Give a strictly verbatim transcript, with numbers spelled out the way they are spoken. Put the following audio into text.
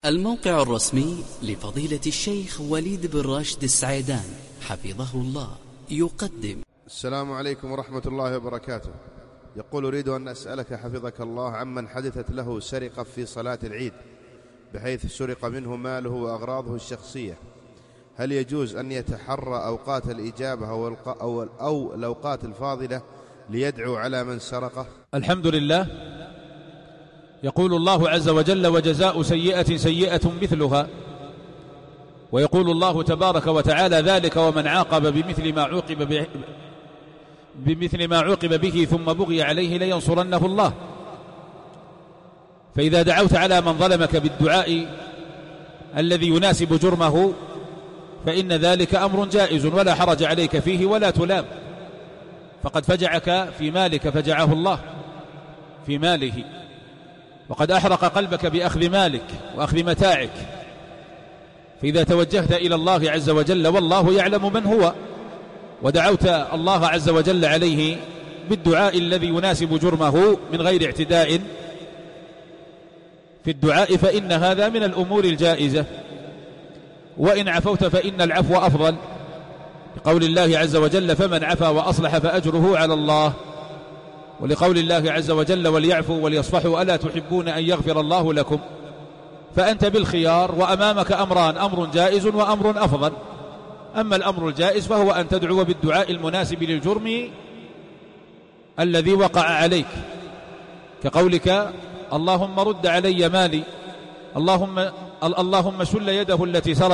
الموقع الرسمي لفضيلة الشيخ وليد بن راشد السعيدان حفظه الله يقدم. السلام عليكم ورحمة الله وبركاته. يقول: أريد أن أسألك حفظك الله عمن حدثت له سرقة في صلاة العيد بحيث سرق منه ماله وأغراضه الشخصية، هل يجوز أن يتحرى أوقات الإجابة أو, أو الأوقات الفاضلة ليدعو على من سرقه؟ الحمد لله. يقول الله عز وجل: وجزاء سيئة سيئة مثلها. ويقول الله تبارك وتعالى: ذلك ومن عاقب بمثل ما عوقب به بمثل ما عوقب به ثم بغي عليه لينصرنه الله. فإذا دعوت على من ظلمك بالدعاء الذي يناسب جرمه فإن ذلك أمر جائز ولا حرج عليك فيه ولا تلام، فقد فجعك في مالك فجعه الله في ماله، وقد أحرق قلبك بأخذ مالك وأخذ متاعك. فإذا توجهت إلى الله عز وجل والله يعلم من هو ودعوت الله عز وجل عليه بالدعاء الذي يناسب جرمه من غير اعتداء في الدعاء فإن هذا من الأمور الجائزة. وإن عفوت فإن العفو أفضل، لقول الله عز وجل: فمن عفا وأصلح فأجره على الله. ولقول الله عز وجل: وليعفوا وليصفحوا ألا تحبون أن يغفر الله لكم. فأنت بالخيار وأمامك أمران: أمر جائز وأمر أفضل. أما الأمر الجائز فهو أن تدعو بالدعاء المناسب للجرم الذي وقع عليك، كقولك: اللهم رد علي مالي، اللهم اللهم شل يده التي سرقت